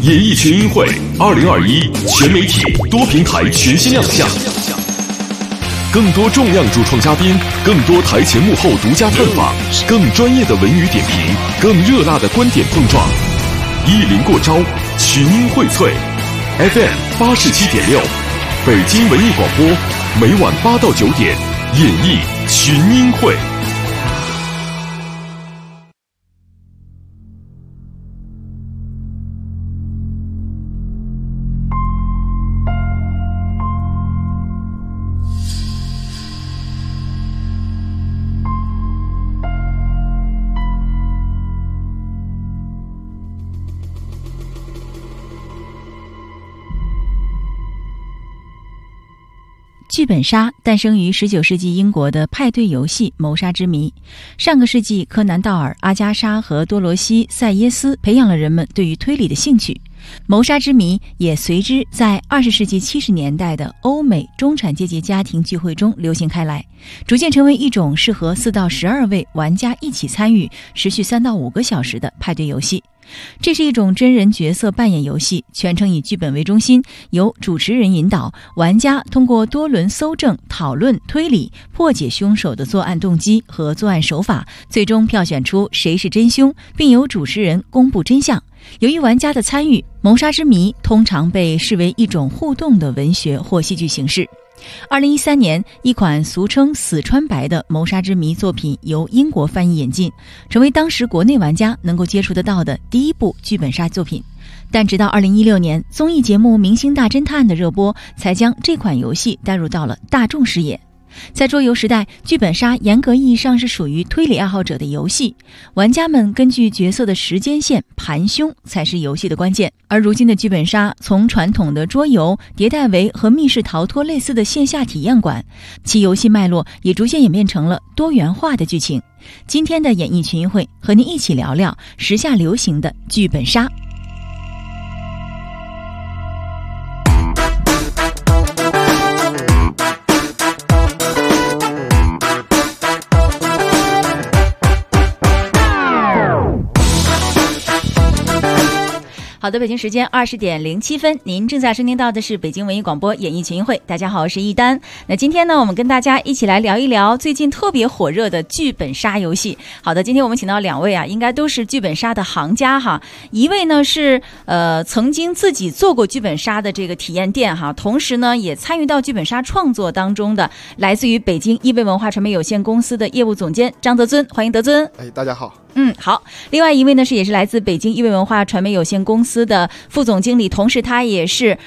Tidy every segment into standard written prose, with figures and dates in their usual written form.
演艺群英会2021全媒体多平台全新亮相，更多重量主创嘉宾，更多台前幕后独家探访，更专业的文娱点评，更热辣的观点碰撞。一零过招，群英荟萃 FM 87.6，北京文艺广播，每晚8到9点，演艺群英会。 剧本杀诞生于19世纪英国的派对游戏《谋杀之谜》。上个世纪，柯南道尔、阿加莎和多罗西·塞耶斯培养了人们对于推理的兴趣。谋杀之谜也随之在20世纪70年代的欧美中产阶级家庭聚会中流行开来，逐渐成为一种适合4到12位玩家一起参与、持续3到5个小时的派对游戏。这是一种真人角色扮演游戏，全程以剧本为中心，由主持人引导，玩家通过多轮搜证、讨论、推理，破解凶手的作案动机和作案手法，最终票选出谁是真凶，并由主持人公布真相。由于玩家的参与，谋杀之谜通常被视为一种互动的文学或戏剧形式。2013年，一款俗称死川白的谋杀之谜作品由英国翻译引进，成为当时国内玩家能够接触得到的第一部剧本杀作品。但直到2016年，综艺节目《明星大侦探》的热播，才将这款游戏带入到了大众视野。在桌游时代，剧本杀严格意义上是属于推理爱好者的游戏，玩家们根据角色的时间线盘凶才是游戏的关键。而如今的剧本杀从传统的桌游迭代为和密室逃脱类似的线下体验馆，其游戏脉络也逐渐演变成了多元化的剧情。今天的演艺群英会和您一起聊聊时下流行的剧本杀。好的，北京时间20点07分，您正在收听到的是北京文艺广播演艺群英会。大家好，我是一丹。那今天呢，我们跟大家一起来聊一聊最近特别火热的剧本杀游戏。好的，今天我们请到2位啊，应该都是剧本杀的行家哈。一位呢是曾经自己做过剧本杀的这个体验店哈，同时呢也参与到剧本杀创作当中的，来自于北京一维文化传媒有限公司的业务总监张德尊，欢迎德尊。 大家好。 好。另外一位呢也是来自北京一维文化传媒有限公司的副总经理，同时他也是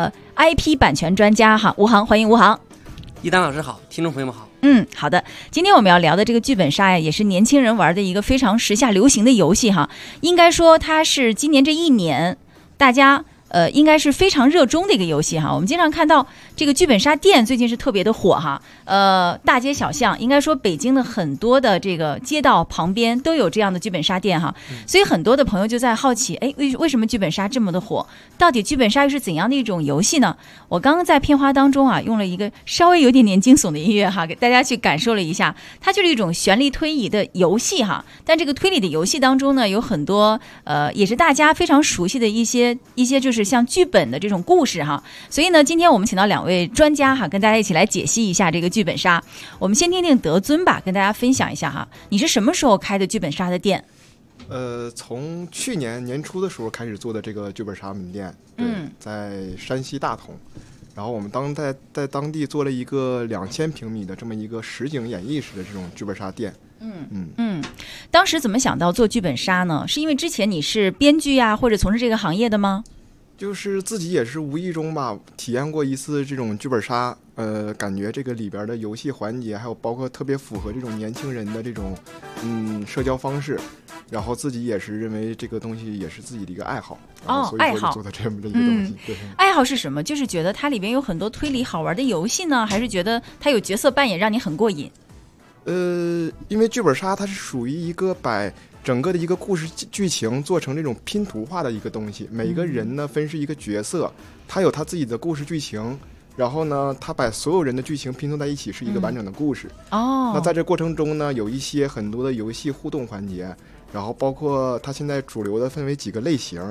IP 版权专家哈，吴航，欢迎吴航。 一丹老师好，听众朋友们好。 好的。今天我们要聊的这个剧本杀呀，也是年轻人玩的一个非常时下流行的游戏哈。应该说它是今年这一年大家应该是非常热衷的一个游戏哈。我们经常看到这个剧本杀店最近是特别的火哈，大街小巷，应该说北京的很多的这个街道旁边都有这样的剧本杀店哈。所以很多的朋友就在好奇，为什么剧本杀这么的火？到底剧本杀又是怎样的一种游戏呢？我刚刚在片花当中啊，用了一个稍微有点点惊悚的音乐哈，给大家去感受了一下，它就是一种悬疑推理的游戏哈。但这个推理的游戏当中呢，有很多也是大家非常熟悉的一些就是像剧本的这种故事哈。所以呢，今天我们请到2位专家哈，跟大家一起来解析一下这个剧本杀。我们先听听德尊吧，跟大家分享一下哈，你是什么时候开的剧本杀的店？ 从去年年初的时候开始做的这个剧本杀门店，在山西大同。然后我们在当地做了一个2000平米的这么一个实景演绎式的这种剧本杀店。 当时怎么想到做剧本杀呢？是因为之前你是编剧呀，或者从事这个行业的吗？ 就是自己也是无意中吧，体验过一次这种剧本杀，感觉这个里边的游戏环节，还有包括特别符合这种年轻人的这种社交方式，然后自己也是认为这个东西也是自己的一个爱好，所以说做的这么的一个东西。对， 爱好是什么？就是觉得它里边有很多推理好玩的游戏呢，还是觉得它有角色扮演让你很过瘾？ 因为剧本杀它是属于一个把整个的一个故事剧情做成这种拼图化的一个东西，每一个人呢分是一个角色，他有他自己的故事剧情，然后呢他把所有人的剧情拼凑在一起是一个完整的故事。那在这过程中呢，有一些很多的游戏互动环节，然后包括它现在主流的分为几个类型，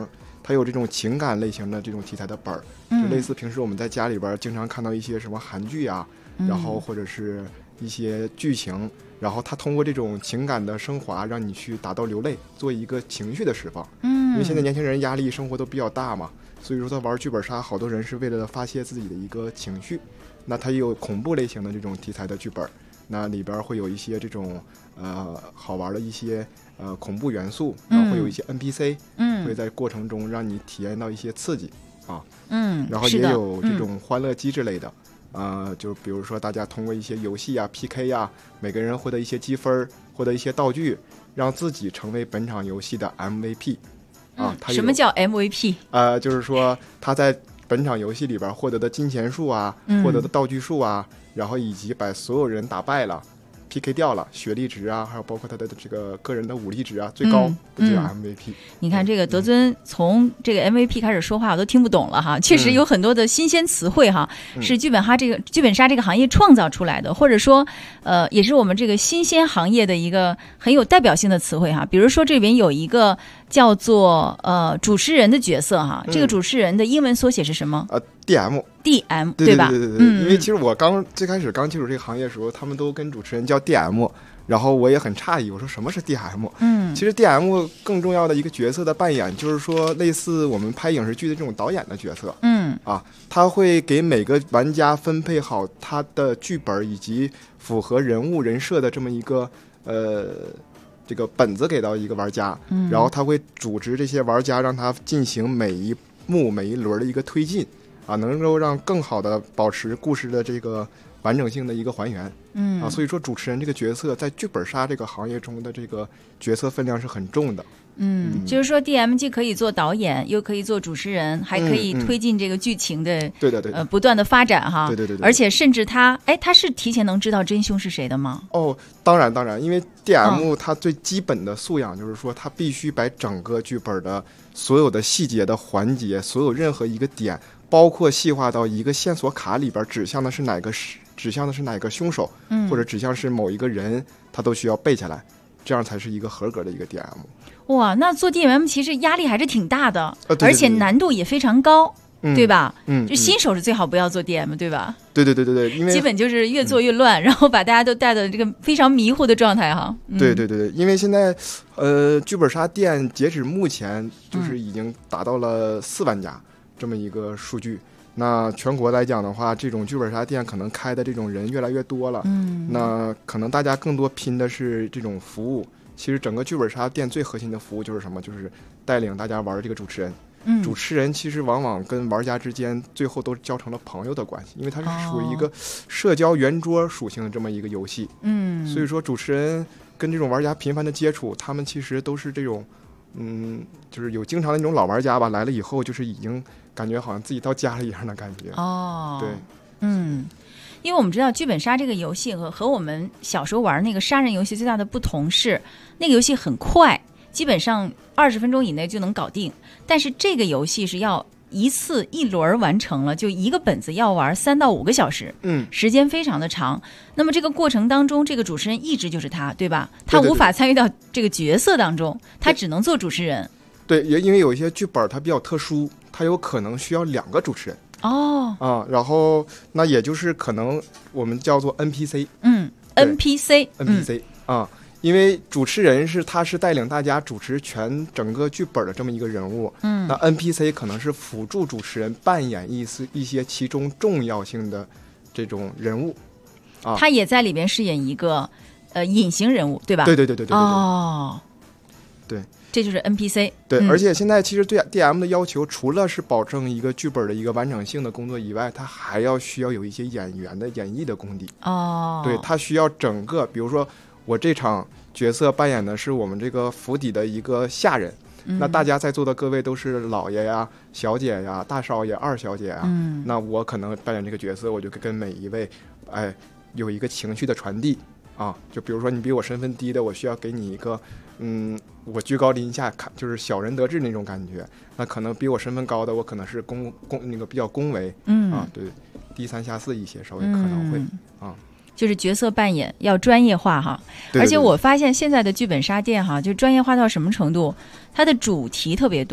它有这种情感类型的这种题材的本儿，就类似平时我们在家里边经常看到一些什么韩剧啊，然后或者是一些剧情，然后它通过这种情感的升华，让你去达到流泪，做一个情绪的释放。因为现在年轻人压力生活都比较大嘛，所以说他玩剧本杀，好多人是为了发泄自己的一个情绪。那它也有恐怖类型的这种题材的剧本，那里边会有一些这种好玩的一些恐怖元素，然后会有一些 NPC，会在过程中让你体验到一些刺激啊，然后也有这种欢乐机制类的。就比如说大家通过一些游戏啊 PK 啊，每个人获得一些积分，获得一些道具，让自己成为本场游戏的 MVP 啊。 什么叫 MVP？ 就是说他在本场游戏里边获得的金钱数啊，获得的道具数啊，然后以及把所有人打败了PK 掉了，学历值啊，还有包括他的这个个人的武力值啊，最高就叫 MVP。 你看这个德尊从这个 MVP 开始说话，我都听不懂了哈。确实有很多的新鲜词汇哈，是剧本杀这个行业创造出来的，或者说也是我们这个新鲜行业的一个很有代表性的词汇哈。比如说这边有一个叫做主持人的角色哈，这个主持人的英文缩写是什么 ？DM， 对吧？ 对，因为其实我最开始刚接触这个行业的时候，他们都跟主持人叫 DM， 然后我也很诧异，我说什么是 DM？其实 DM 更重要的一个角色的扮演，就是说类似我们拍影视剧的这种导演的角色，他会给每个玩家分配好他的剧本以及符合人物人设的这么一个这个本子给到一个玩家，然后他会组织这些玩家，让他进行每一幕每一轮的一个推进。能够让更好的保持故事的这个完整性的一个还原，所以说主持人这个角色在剧本杀这个行业中的这个角色分量是很重的。 就是说 DM 既可以做导演，又可以做主持人，还可以推进这个剧情的， 对不断的发展哈。 对， 而且甚至他是提前能知道真凶是谁的吗？ 当然，因为 DM 它最基本的素养就是说，它必须把整个剧本的所有的细节的环节，所有任何一个点，包括细化到一个线索卡里边指向的是哪个凶手，或者指向是某一个人，他都需要背下来，这样才是一个合格的一个 DM。 哇，那做 DM 其实压力还是挺大的， 对， 而且难度也非常高，对吧？ 就新手是最好不要做 DM， 对吧？ 对，因为基本就是越做越乱，然后把大家都带到这个非常迷糊的状态哈。 对，因为现在剧本杀店截止目前就是已经达到了4万家这么一个数据。那全国来讲的话，这种剧本杀店可能开的这种人越来越多了，那可能大家更多拼的是这种服务。其实整个剧本杀店最核心的服务就是什么？就是带领大家玩这个主持人。主持人其实往往跟玩家之间最后都交成了朋友的关系，因为它是属于一个社交圆桌属性的这么一个游戏。所以说主持人跟这种玩家频繁的接触，他们其实都是这种就是有经常的那种老玩家吧，来了以后就是已经感觉好像自己到家了一样的感觉。对， 因为我们知道剧本杀这个游戏和我们小时候玩那个杀人游戏最大的不同是，那个游戏很快，基本上20分钟以内就能搞定，但是这个游戏是要一轮完成了，就一个本子要玩3到5个小时，时间非常的长。那么这个过程当中，这个主持人一直就是他，对吧？他无法参与到这个角色当中，他只能做主持人。 对，也因为有一些剧本它比较特殊，它有可能需要2个主持人。然后那也就是可能我们叫做 NPC。 NPC 因为主持人他是带领大家主持整个剧本的这么一个人物，那 NPC 可能是辅助主持人扮演一些其中重要性的这种人物， 他也在里边饰演一个隐形人物，对吧？ 对，对， 这就是 NPC。 对，而且现在其实对 DM 的要求，除了是保证一个剧本的一个完整性的工作以外，他还需要有一些演员的演绎的功底。对，他需要整个，比如说我这场角色扮演的是我们这个府邸的一个下人，那大家在座的各位都是老爷呀、小姐呀、大少爷、二小姐呀，那我可能扮演这个角色，我就跟每一位有一个情绪的传递就比如说你比我身份低的，我需要给你一个我居高临下看，就是小人得志那种感觉。那可能比我身份高的，我可能是那个比较恭维，对，低三下四一些，稍微可能会就是角色扮演要专业化哈。 对， 而且我发现现在的剧本杀店哈，就专业化到什么程度？它的主题特别多，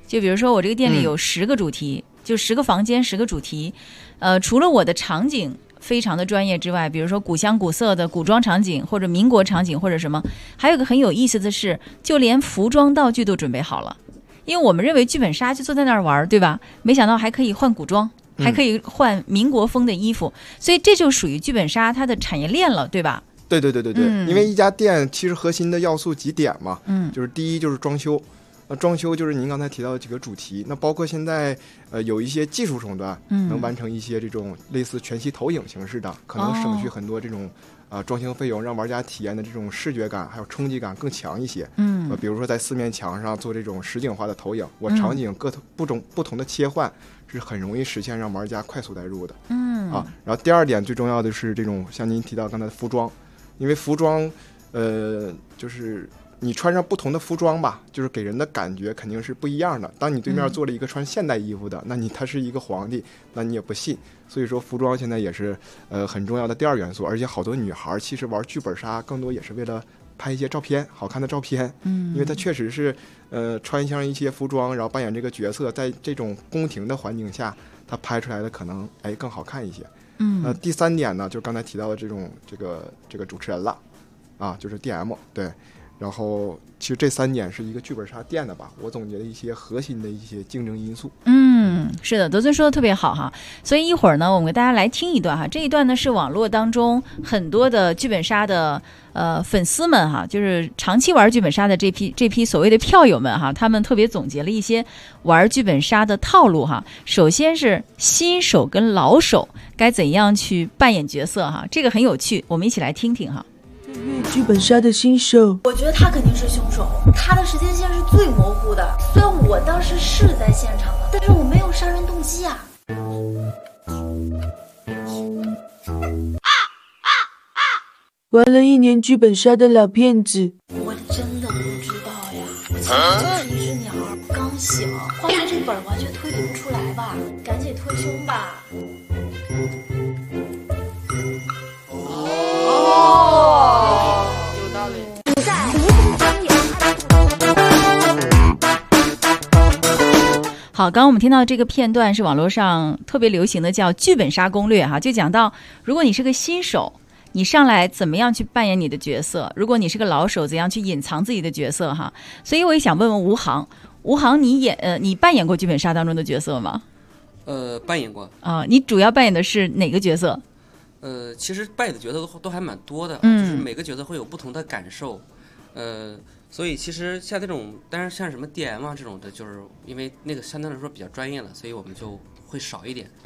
就比如说我这个店里有10个主题，就10个房间10个主题，除了我的场景非常的专业之外，比如说古香古色的古装场景，或者民国场景，或者什么，还有个很有意思的是，就连服装道具都准备好了。因为我们认为剧本杀就坐在那儿玩，对吧？没想到还可以换古装，还可以换民国风的衣服，所以这就属于剧本杀它的产业链了，对吧？ 对，因为一家店其实核心的要素几点嘛，就是第一就是装修，装修就是您刚才提到的几个主题，那包括现在有一些技术手段能完成一些这种类似全息投影形式的，可能省去很多这种装修费用，让玩家体验的这种视觉感还有冲击感更强一些。比如说在4面墙上做这种实景化的投影，我场景不同的切换是很容易实现让玩家快速带入的。然后第二点最重要的是这种像您提到刚才的服装，因为服装就是你穿上不同的服装吧，就是给人的感觉肯定是不一样的。当你对面坐了一个穿现代衣服的，那他是一个皇帝，那你也不信。所以说服装现在也是很重要的第2元素，而且好多女孩其实玩剧本杀更多也是为了拍一些照片，好看的照片。因为她确实是穿上一些服装，然后扮演这个角色，在这种宫廷的环境下，她拍出来的可能更好看一些。第3点呢，就是刚才提到的这种这个主持人了就是 DM 对。然后其实这3点是一个剧本杀店的吧，我总结了一些核心的一些竞争因素。 是的，德尊说的特别好哈。所以一会儿呢，我们给大家来听一段哈。这一段呢是网络当中很多的剧本杀的粉丝们哈，就是长期玩剧本杀的这批所谓的票友们哈，他们特别总结了一些玩剧本杀的套路哈。首先是新手跟老手该怎样去扮演角色哈，这个很有趣，我们一起来听听哈。 剧本杀的新手， 我觉得他肯定是凶手，他的时间线是最模糊的。虽然我当时是在现场的，但是我没有杀人动机啊。 玩了1年剧本杀的老骗子， 我真的不知道呀，我其实就是一只鸟，刚醒，换他这本完全推理不出来吧，赶紧推凶吧。 有道理。 好，刚刚我们听到这个片段是网络上特别流行的叫剧本杀攻略哈，就讲到如果你是个新手，你上来怎么样去扮演你的角色，如果你是个老手，怎样去隐藏自己的角色哈。所以我也想问问吴航，你扮演过剧本杀当中的角色吗？ 扮演过你主要扮演的是哪个角色？ 其实扮演的角色都还蛮多的，就是每个角色会有不同的感受，所以其实像这种，当然像什么 DM 这种的，就是因为那个相对来说比较专业了，所以我们就会少一点。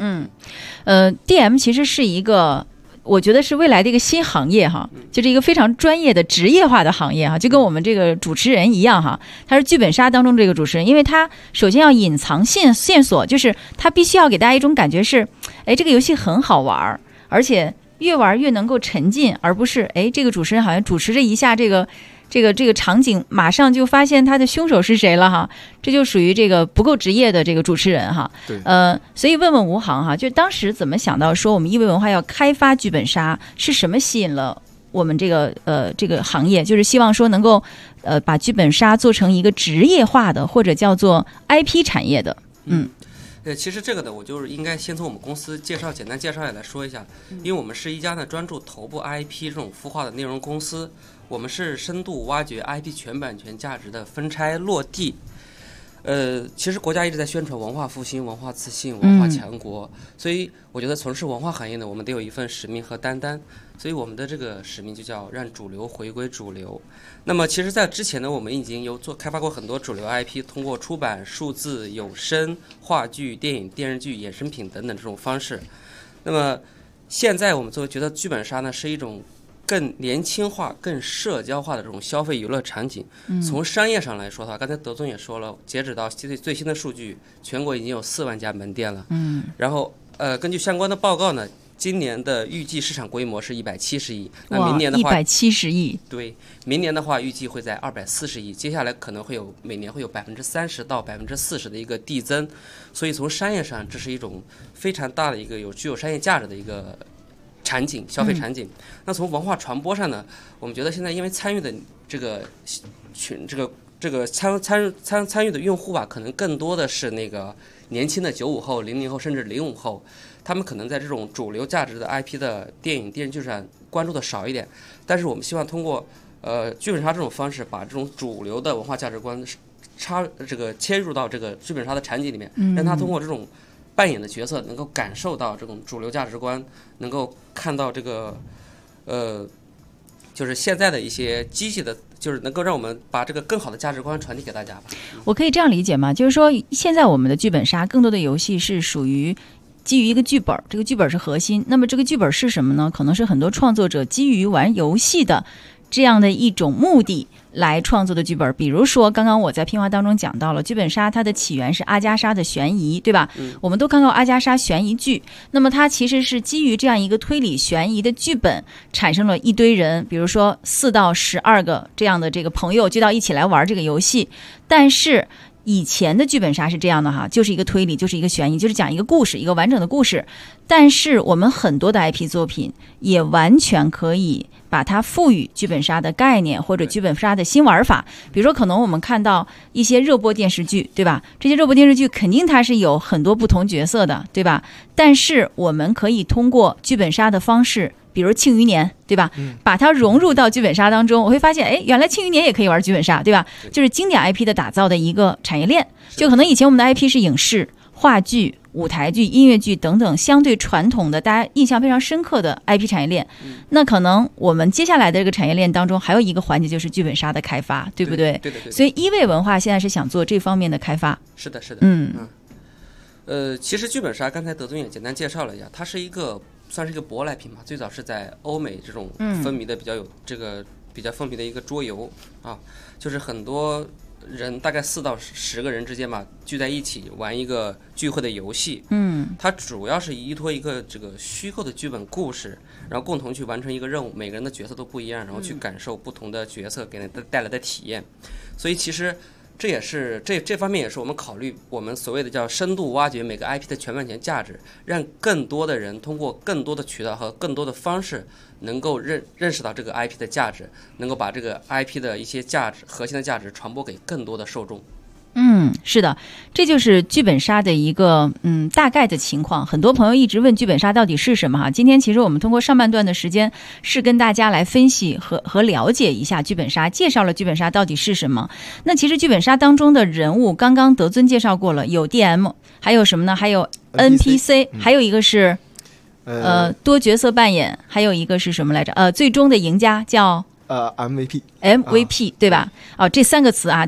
DM 其实是一个，我觉得是未来的一个新行业哈，就是一个非常专业的职业化的行业哈，就跟我们这个主持人一样哈，他是剧本杀当中这个主持人，因为他首先要隐藏线索，就是他必须要给大家一种感觉是，这个游戏很好玩，而且越玩越能够沉浸，而不是这个主持人好像主持着一下这个场景，马上就发现他的凶手是谁了哈，这就属于这个不够职业的这个主持人哈。 对， 所以问问吴航哈，就当时怎么想到说我们一维文化要开发剧本杀，是什么吸引了我们这个行业，就是希望说能够把剧本杀做成一个职业化的或者叫做 IP 产业的。 其实这个呢，我就是应该先从我们公司简单介绍来说一下，因为我们是一家呢专注头部 IP 这种孵化的内容公司，我们是深度挖掘 IP 全版权价值的分拆落地。其实国家一直在宣传文化复兴、文化自信、文化强国，所以我觉得从事文化行业呢，我们得有一份使命和担当。所以我们的这个使命就叫让主流回归主流。那么其实在之前呢，我们已经有开发过很多主流 IP， 通过出版、数字、有声、话剧、电影、电视剧、衍生品等等这种方式。那么现在我们觉得剧本杀呢是一种更年轻化、更社交化的这种消费娱乐场景。从商业上来说的话，刚才德尊也说了，截止到最新的数据，全国已经有4万家门店了。然后根据相关的报告呢，今年的预计市场规模是170亿，那明年的话 170亿， 对，明年的话预计会在240亿，接下来可能会有每年会有30%到40%的一个递增，所以从商业上这是一种非常大的一个具有商业价值的一个场景，消费场景。那从文化传播上呢，我们觉得现在因为参与的这个这个参与的用户吧，可能更多的是那个年轻的95后、00后甚至05后，他们可能在这种主流价值的 IP 的电影电视剧上关注的少一点，但是我们希望通过剧本杀这种方式，把这种主流的文化价值观切入到这个剧本杀的场景里面，让他通过这种扮演的角色能够感受到这种主流价值观，能够看到这个就是现在的一些积极的，就是能够让我们把这个更好的价值观传递给大家吧。 我可以这样理解吗？就是说现在我们的剧本杀更多的游戏是属于基于一个剧本，这个剧本是核心，那么这个剧本是什么呢？可能是很多创作者基于玩游戏的这样的一种目的来创作的剧本。比如说刚刚我在片花当中讲到了剧本杀，它的起源是阿加莎的悬疑，对吧？我们都看过阿加莎悬疑剧，那么它其实是基于这样一个推理悬疑的剧本，产生了一堆人，比如说4到12个这样的这个朋友聚到一起来玩这个游戏。但是以前的剧本杀是这样的哈，就是一个推理，就是一个悬疑，就是讲一个故事，一个完整的故事。但是我们很多的 IP 作品也完全可以把它赋予剧本杀的概念或者剧本杀的新玩法。比如说可能我们看到一些热播电视剧，对吧？这些热播电视剧肯定它是有很多不同角色的，对吧？但是我们可以通过剧本杀的方式，比如庆余年，对吧？把它融入到剧本杀当中，我会发现，哎，原来庆余年也可以玩剧本杀，对吧？就是经典 IP 的打造的一个产业链。就可能以前我们的 IP 是影视、话剧、舞台剧、音乐剧等等相对传统的大家印象非常深刻的 IP 产业链，那可能我们接下来的这个产业链当中还有一个环节就是剧本杀的开发，对不对？ 对。 所以一位文化现在是想做这方面的开发。 是的。其实剧本杀刚才德尊也简单介绍了一下，它是算是一个舶来品嘛，最早是在欧美这种风靡的比较风靡的一个桌游啊，就是很多人大概4到10个人之间嘛，聚在一起玩一个聚会的游戏。它主要是依托一个这个虚构的剧本故事，然后共同去完成一个任务，每个人的角色都不一样，然后去感受不同的角色给人带来的体验。所以其实这也是这方面也是我们考虑我们所谓的叫深度挖掘每个 IP 的全版权价值，让更多的人通过更多的渠道和更多的方式能够认识到这个 IP 的价值，能够把这个 IP 的一些价值核心的价值传播给更多的受众。 是的，这就是剧本杀的一个大概的情况。很多朋友一直问剧本杀到底是什么哈。今天其实我们通过上半段的时间是跟大家来分析和了解一下剧本杀，介绍了剧本杀到底是什么。那其实剧本杀当中的人物，刚刚德尊介绍过了，有 DM， 还有什么呢？还有 NPC， 还有一个是多角色扮演，还有一个是什么来着？最终的赢家叫MVP， 对吧？这3个词啊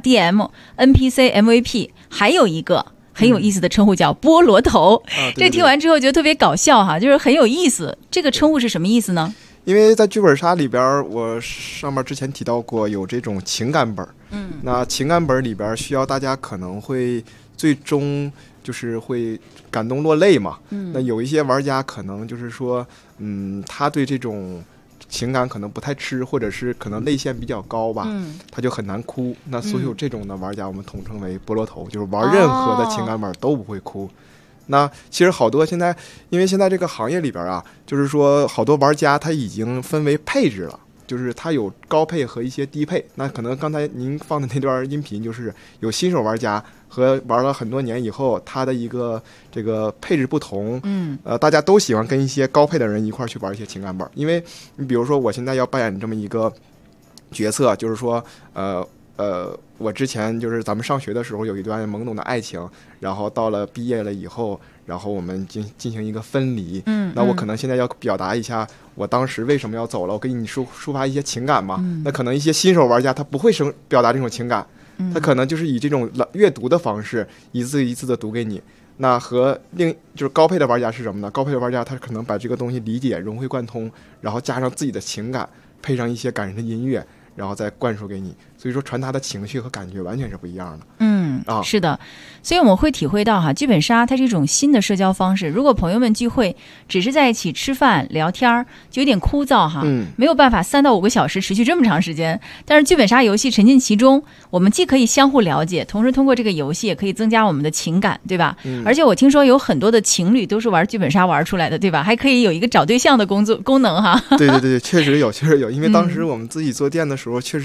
，DM、NPC、MVP， 还有一个很有意思的称呼叫菠萝头。这听完之后觉得特别搞笑哈，就是很有意思。这个称呼是什么意思呢？ 因为在剧本杀里边，我上面之前提到过有这种情感本，那情感本里边需要大家可能会最终就是会感动落泪嘛。那有一些玩家可能就是说，他对这种情感可能不太吃，或者是可能泪腺比较高吧，他就很难哭。那所有这种的玩家我们统称为菠萝头，就是玩任何的情感本都不会哭。那其实好多现在，因为现在这个行业里边啊，就是说好多玩家他已经分为配置了，就是他有高配和一些低配。那可能刚才您放的那段音频就是有新手玩家和玩了很多年以后，他的一个这个配置不同，大家都喜欢跟一些高配的人一块去玩一些情感本。因为你比如说我现在要扮演这么一个角色，就是说我之前就是咱们上学的时候有一段懵懂的爱情，然后到了毕业了以后，然后我们进行一个分离。那我可能现在要表达一下我当时为什么要走了，我给你抒发一些情感嘛。那可能一些新手玩家他不会表达这种情感，他可能就是以这种阅读的方式一字一字的读给你。那和就是高配的玩家是什么呢？高配的玩家他可能把这个东西理解融会贯通，然后加上自己的情感，配上一些感人的音乐，然后再灌输给你，所以说传达的情绪和感觉完全是不一样的。 是的，所以我们会体会到哈，剧本杀它是一种新的社交方式。如果朋友们聚会只是在一起吃饭聊天，就有点枯燥哈，没有办法3到5个小时持续这么长时间。但是剧本杀游戏沉浸其中，我们既可以相互了解，同时通过这个游戏也可以增加我们的情感，对吧？而且我听说有很多的情侣都是玩剧本杀玩出来的，对吧？还可以有一个找对象的功能哈。 对，确实有。因为当时我们自己做店的时候，确实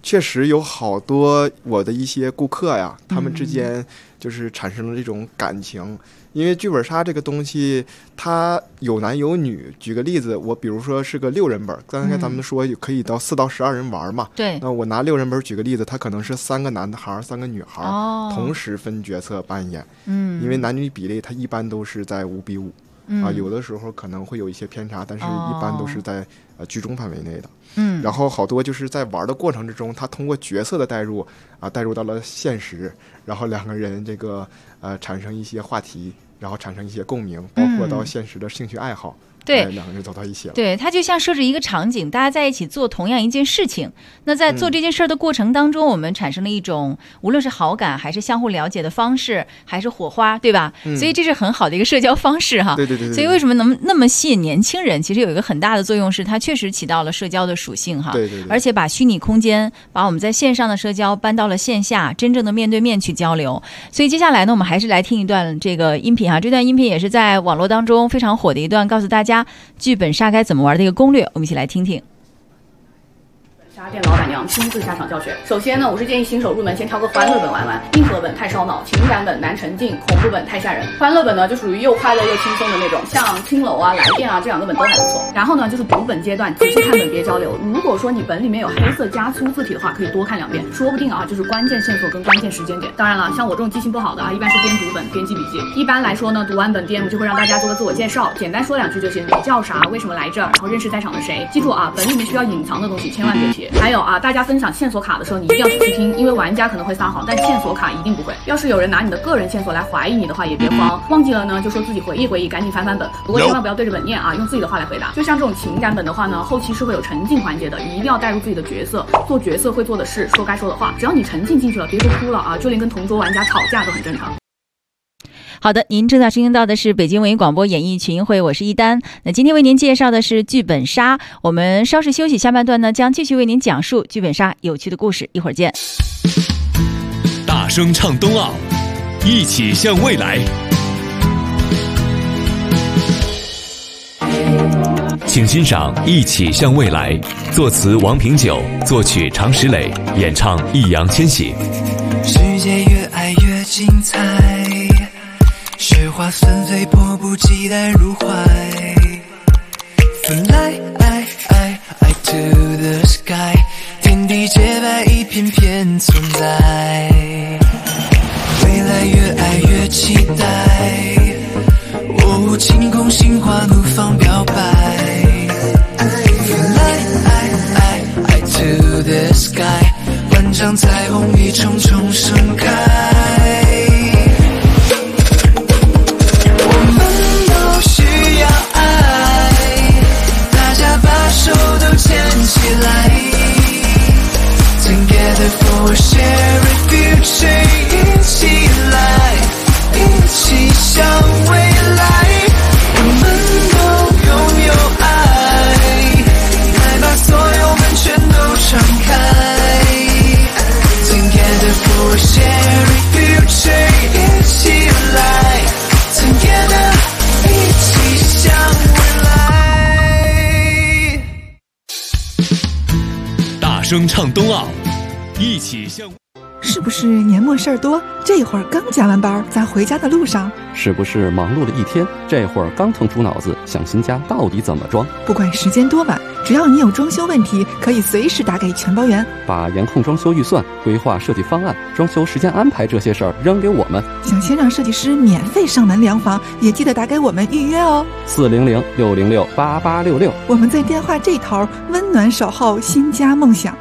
确实有好多我的一些顾客呀，他们之间就是产生了这种感情。因为剧本杀这个东西，它有男有女。举个例子，我比如说是个6人本，刚才咱们说可以到4到12人玩嘛。 对。 那我拿6人本举个例子，它可能是3个男孩3个女孩，同时分角色扮演。因为男女比例它一般都是在5比5。有的时候可能会有一些偏差，但是一般都是在居中范围内的。然后好多就是在玩的过程之中，他通过角色的带入带入到了现实，然后2个人这个产生一些话题，然后产生一些共鸣，包括到现实的兴趣爱好。 对 ，2个人走到一起了。 对，它就像设置一个场景，大家在一起做同样一件事情。那在做这件事的过程当中，我们产生了一种无论是好感，还是相互了解的方式，还是火花，对吧？所以这是很好的一个社交方式哈。 对。 所以为什么能那么吸引年轻人？其实有一个很大的作用是，它确实起到了社交的属性哈。 对。 而且把虚拟空间，把我们在线上的社交搬到了线下，真正的面对面去交流。所以接下来呢，我们还是来听一段这个音频哈。这段音频也是在网络当中非常火的一段，告诉大家剧本杀该怎么玩的一个攻略，我们一起来听听。 杀店老板娘亲自下场教学。首先呢，我是建议新手入门先挑个欢乐本玩玩，硬核本太烧脑，情感本难沉浸，恐怖本太吓人。欢乐本呢就属于又快乐又轻松的那种，像青楼啊、来电啊这2个本都还不错。然后呢就是读本阶段，仔细看本别交流。如果说你本里面有黑色加粗字体的话，可以多看2遍，说不定就是关键线索跟关键时间点。当然了，像我这种记性不好的一般是边读本边记笔记。一般来说呢，读完本 DM 就会让大家做个自我介绍，简单说2句就行，你叫啥，为什么来这儿，然后认识在场的谁。记住本里面需要隐藏的东西千万别提。还有大家分享线索卡的时候，你一定要仔细听，因为玩家可能会撒谎，但线索卡一定不会。要是有人拿你的个人线索来怀疑你的话，也别慌，忘记了呢就说自己回忆，赶紧翻本。不过千万不要对着本念用自己的话来回答。就像这种情感本的话呢，后期是会有沉浸环节的，一定要带入自己的角色，做角色会做的事，说该说的话。只要你沉浸进去了，别说哭了就连跟同桌玩家吵架都很正常。 好的，您正在收听到的是北京文艺广播演艺群英会，我是一丹。那今天为您介绍的是剧本杀，我们稍事休息，下半段呢将继续为您讲述剧本杀有趣的故事，一会儿见。 大声唱冬奥，一起向未来。请欣赏《一起向未来》，作词王平久，作曲常石磊，演唱易烊千玺。 世界越爱越精彩，雪花纷飞，迫不及待入怀。Fly to the sky， 天地洁白，一片片存在。未来越爱越期待，晴空心花怒放表白。Fly to the sky， 万丈彩虹一重重盛开。我们都需要爱，大家把手都牵起来。Together for a shared future， 一起来，一起向未来。我们都拥有爱，来把所有门全都敞开。Together for a shared future， 一起来 Together， 一起向未来。 大声唱冬奥，一起向。 是不是年末事儿多？这会儿刚加完班，在回家的路上。 是不是忙碌了一天？这会儿刚腾出脑子，想新家到底怎么装？ 不管时间多晚，只要你有装修问题，可以随时打给全包圆。 把严控装修预算、规划设计方案、装修时间安排这些事儿扔给我们。 想先让设计师免费上门量房，也记得打给我们预约哦。 400-606-8866， 我们在电话这头温暖守候新家梦想。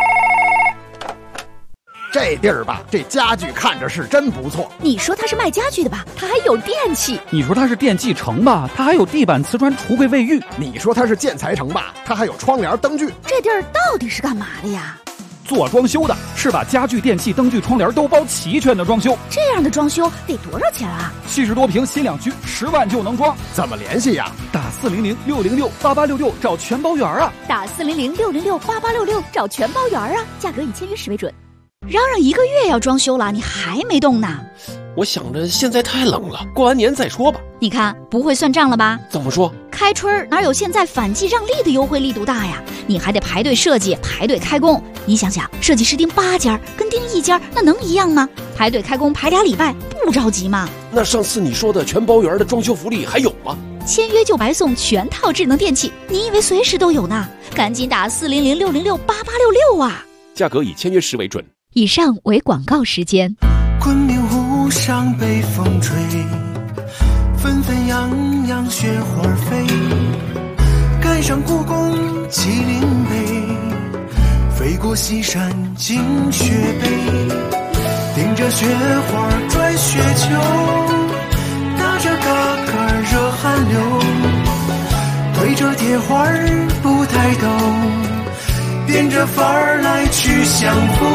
这地儿吧，这家具看着是真不错。 你说它是卖家具的吧，它还有电器。 你说它是电器城吧，它还有地板、瓷砖、橱柜、卫浴。 你说它是建材城吧，它还有窗帘、灯具。 这地儿到底是干嘛的呀？ 做装修的，是把家具、电器、灯具、窗帘都包齐全的装修。 这样的装修得多少钱啊 ？70多平新两居，10万就能装。 怎么联系呀？ 打400-606-8866找全包圆啊！ 打400-606-8866找全包圆啊！价格以签约时为准。嚷嚷1个月要装修了，你还没动呢？ 我想着现在太冷了，过完年再说吧。 你看不会算账了吧？ 怎么说？ 开春哪有现在反季让利的优惠力度大呀？你还得排队设计，排队开工。 你想想，设计师盯8家，跟盯1家那能一样吗？排队开工排2礼拜，不着急吗？ 那上次你说的全包圆的装修福利还有吗？ 签约就白送全套智能电器，你以为随时都有呢？赶紧打400-606-8866啊！ 价格以签约时为准。 以上为广告时间。 昆明湖上北风吹，纷纷扬扬雪花飞，赶上故宫麒麟碑，飞过西山进雪北，顶着雪花转雪球，打着嘎嘎热汗流，推着铁花不抬头，变着法儿来去相逢。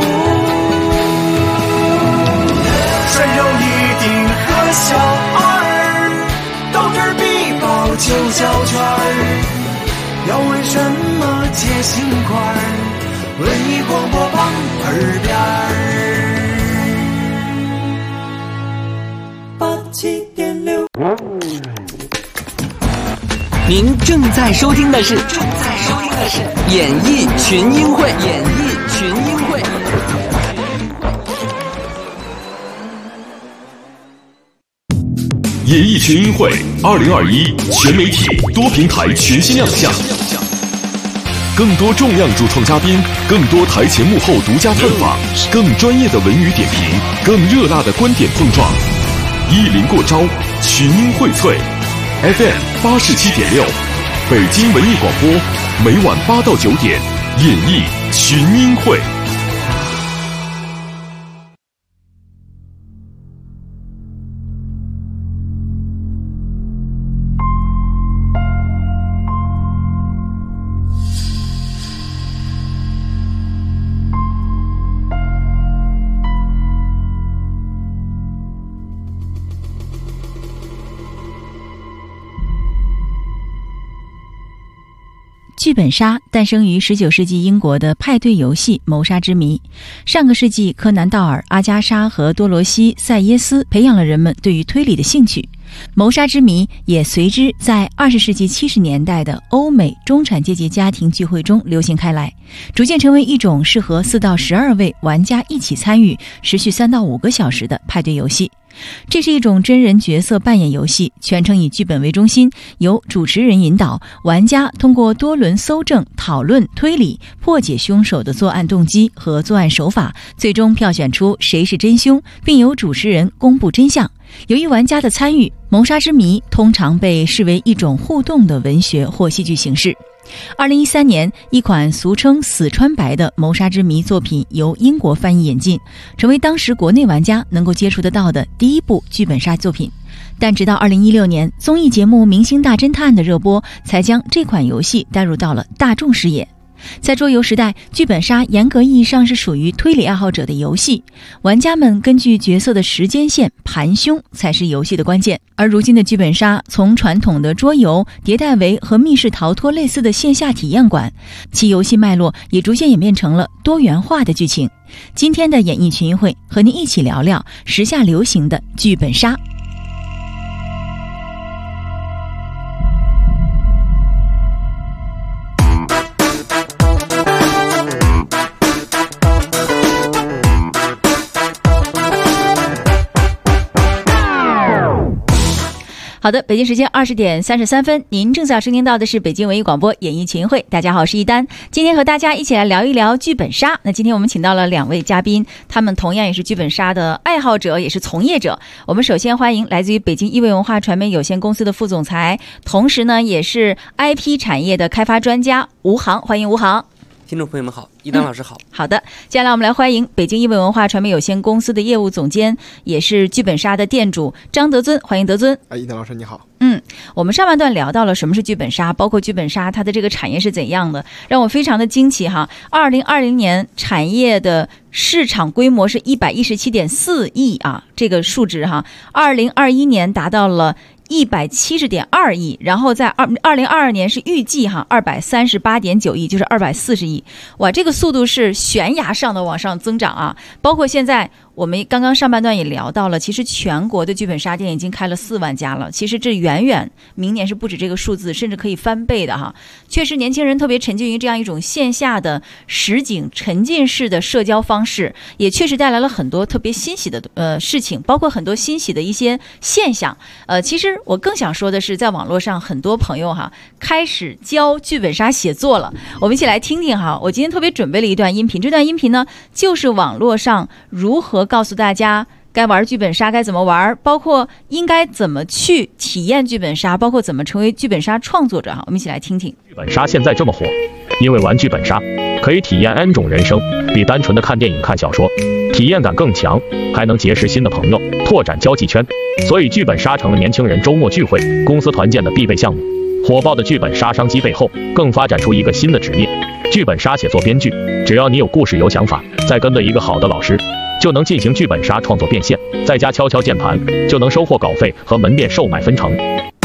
穿着一顶和小二，斗智必报9小圈儿。要问什么解心块，文艺广播榜耳边87.6。 您正在收听的是演艺群英会。 演艺群英会2021全媒体多平台全新亮相，更多重量主创嘉宾，更多台前幕后独家探访，更专业的文娱点评，更热辣的观点碰撞，一临过招，群英荟萃。FM 87.6，北京文艺广播，每晚8到9点，演艺群英会。 剧本杀诞生于19世纪英国的派对游戏《谋杀之谜》。上个世纪，柯南道尔、阿加莎和多罗西·塞耶斯培养了人们对于推理的兴趣。谋杀之谜也随之在20世纪70年代的欧美中产阶级家庭聚会中流行开来，逐渐成为一种适合4到12位玩家一起参与、持续3到5个小时的派对游戏。这是一种真人角色扮演游戏，全程以剧本为中心，由主持人引导，玩家通过多轮搜证、讨论、推理，破解凶手的作案动机和作案手法，最终票选出谁是真凶，并由主持人公布真相。由于玩家的参与，谋杀之谜通常被视为一种互动的文学或戏剧形式。2013年，一款俗称死川白的谋杀之谜作品由英国翻译引进，成为当时国内玩家能够接触得到的第一部剧本杀作品。但直到2016年，综艺节目《明星大侦探》的热播，才将这款游戏带入到了大众视野。在桌游时代，剧本杀严格意义上是属于推理爱好者的游戏，玩家们根据角色的时间线盘凶才是游戏的关键。而如今的剧本杀从传统的桌游、迭代为和密室逃脱类似的线下体验馆，其游戏脉络也逐渐演变成了多元化的剧情。今天的演艺群英会和您一起聊聊时下流行的剧本杀。好的，北京时间20点33分，您正在收听到的是北京文艺广播演艺群英会。大家好，我是一丹，今天和大家一起来聊一聊剧本杀。那今天我们请到了2位嘉宾，他们同样也是剧本杀的爱好者，也是从业者。我们首先欢迎来自于北京艺味文化传媒有限公司的副总裁，同时呢也是 IP 产业的开发专家吴航，欢迎吴航。 听众朋友们好，一丹老师好。 好的，接下来我们来欢迎北京艺味文化传媒有限公司的业务总监，也是剧本杀的店主张德尊，欢迎德尊。 一丹老师你好。 我们上半段聊到了什么是剧本杀，包括剧本杀它的这个产业是怎样的，让我非常的惊奇哈。2020年产业的市场规模是117.4亿啊，这个数值哈。2021年达到了170.2亿，然后在2022年是预计哈238.9亿，就是240亿。哇，这个速度是悬崖上的往上增长啊！包括现在我们刚刚上半段也聊到了，其实全国的剧本杀店已经开了4万家了，其实这远远远明年是不止这个数字，甚至可以翻倍的哈。确实，年轻人特别沉浸于这样一种线下的实景沉浸式的社交方式，也确实带来了很多特别欣喜的事情，包括很多欣喜的一些现象。其实我更想说的是，在网络上很多朋友哈开始教剧本杀写作了，我们一起来听听哈。我今天特别准备了一段音频，这段音频呢就是网络上如何告诉大家该玩剧本杀该怎么玩，包括应该怎么去体验剧本杀，包括怎么成为剧本杀创作者哈。我们一起来听听。 剧本杀现在这么火，因为玩剧本杀可以体验 N 种人生，比单纯的看电影看小说体验感更强，还能结识新的朋友，拓展交际圈。所以剧本杀成了年轻人周末聚会、公司团建的必备项目。火爆的剧本杀商机背后，更发展出一个新的职业——剧本杀写作编剧。只要你有故事、有想法，再跟对一个好的老师，就能进行剧本杀创作变现，在家敲敲键盘，就能收获稿费和门店售卖分成。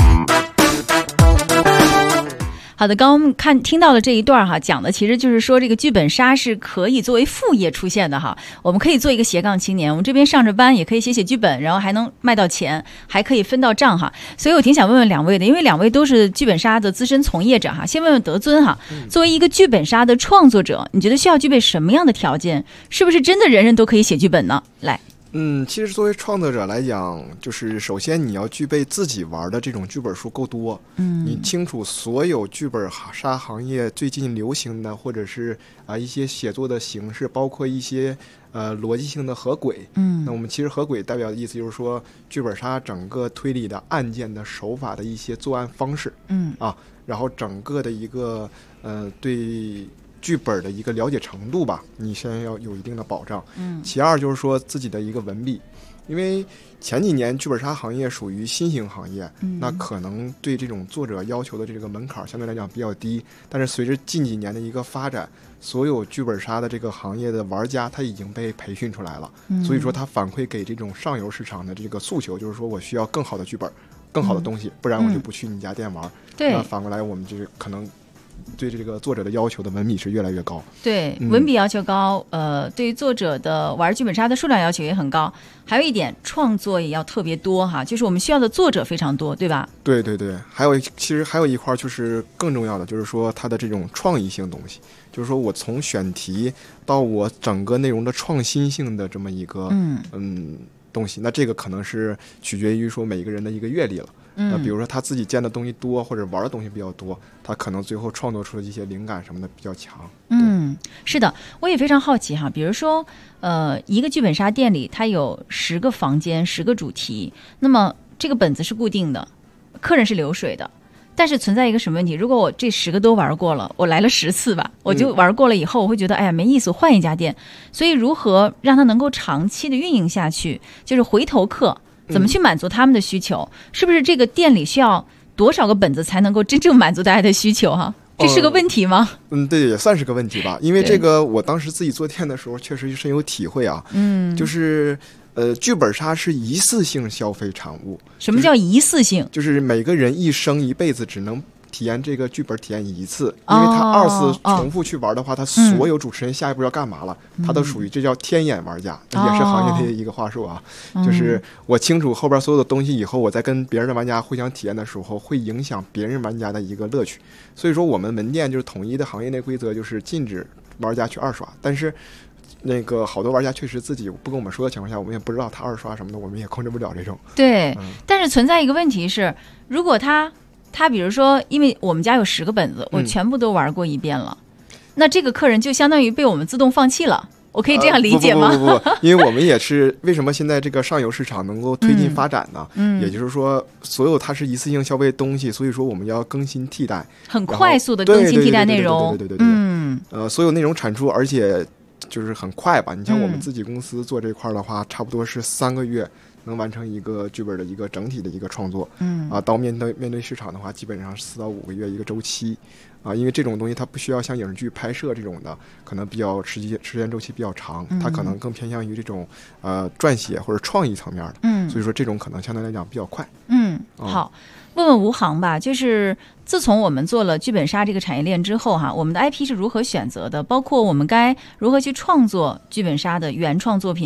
好的，刚刚我们听到的这一段哈，讲的其实就是说这个剧本杀是可以作为副业出现的哈。我们可以做一个斜杠青年，我们这边上着班也可以写写剧本，然后还能卖到钱，还可以分到账哈。所以我挺想问问两位的，因为两位都是剧本杀的资深从业者哈。先问问德尊哈，作为一个剧本杀的创作者，你觉得需要具备什么样的条件？是不是真的人人都可以写剧本呢？来。 其实作为创作者来讲，就是首先你要具备自己玩的这种剧本数够多，你清楚所有剧本杀行业最近流行的，或者是一些写作的形式，包括一些逻辑性的合轨。那我们其实合轨代表的意思就是说，剧本杀整个推理的案件的手法的一些作案方式，然后整个的一个对剧本的一个了解程度吧，你先要有一定的保障。其二就是说自己的一个文笔，因为前几年剧本杀行业属于新兴行业，那可能对这种作者要求的这个门槛相对来讲比较低，但是随着近几年的一个发展，所有剧本杀的这个行业的玩家他已经被培训出来了，所以说他反馈给这种上游市场的这个诉求就是说我需要更好的剧本，更好的东西，不然我就不去你家店玩。那反过来我们就是可能对这个作者的要求的文笔是越来越高。对， 文笔要求高，对于作者的玩剧本杀的数量要求也很高。还有一点，创作也要特别多哈，就是我们需要的作者非常多，对吧？对对对，其实还有一块就是更重要的，就是说它的这种创意性东西，就是说我从选题到我整个内容的创新性的这么一个东西，那这个可能是取决于说每一个人的一个阅历了。那比如说他自己见的东西多，或者玩的东西比较多，他可能最后创作出的一些灵感什么的比较强。是的，我也非常好奇哈。比如说，一个剧本杀店里，它有10个房间，10个主题，那么这个本子是固定的，客人是流水的。但是存在一个什么问题？如果我这10个都玩过了，我来了10次吧，我就玩过了以后，我会觉得哎呀没意思，换一家店。所以如何让它能够长期的运营下去，就是回头客。怎么去满足他们的需求？是不是这个店里需要多少个本子才能够真正满足大家的需求哈？这是个问题吗？ 对，也算是个问题吧。因为这个我当时自己做店的时候确实深有体会啊。就是剧本杀是一次性消费产物。 什么叫一次性？ 就是每个人一生一辈子只能体验这个剧本体验一次，因为他2次重复去玩的话，他所有主持人下一步要干嘛了，他都属于这叫天眼玩家，也是行业的一个话术啊。就是我清楚后边所有的东西以后，我在跟别人的玩家互相体验的时候，会影响别人玩家的一个乐趣。所以说我们门店就是统一的行业内规则，就是禁止玩家去2刷，但是那个好多玩家确实自己不跟我们说的情况下，我们也不知道他2刷什么的，我们也控制不了这种。 对，但是存在一个问题是，如果他比如说，因为我们家有10个本子，我全部都玩过一遍了，那这个客人就相当于被我们自动放弃了，我可以这样理解吗？ 不，因为我们也是为什么现在这个上游市场能够推进发展呢？也就是说，所有它是一次性消费东西，所以说我们要更新替代， 很快速的更新替代内容。 对，所有内容产出，而且就是很快吧。你像我们自己公司做这块的话，差不多是3个月。能完成一个剧本的一个整体的一个创作，到面对市场的话，基本上4到5个月一个周期，因为这种东西它不需要像影视剧拍摄这种的，可能比较时间周期比较长，它可能更偏向于这种撰写或者创意层面的，所以说这种可能相对来讲比较快。 好，问问吴航吧，就是自从我们做了剧本杀这个产业链之后哈，我们的 IP 是如何选择的？包括我们该如何去创作剧本杀的原创作品呢？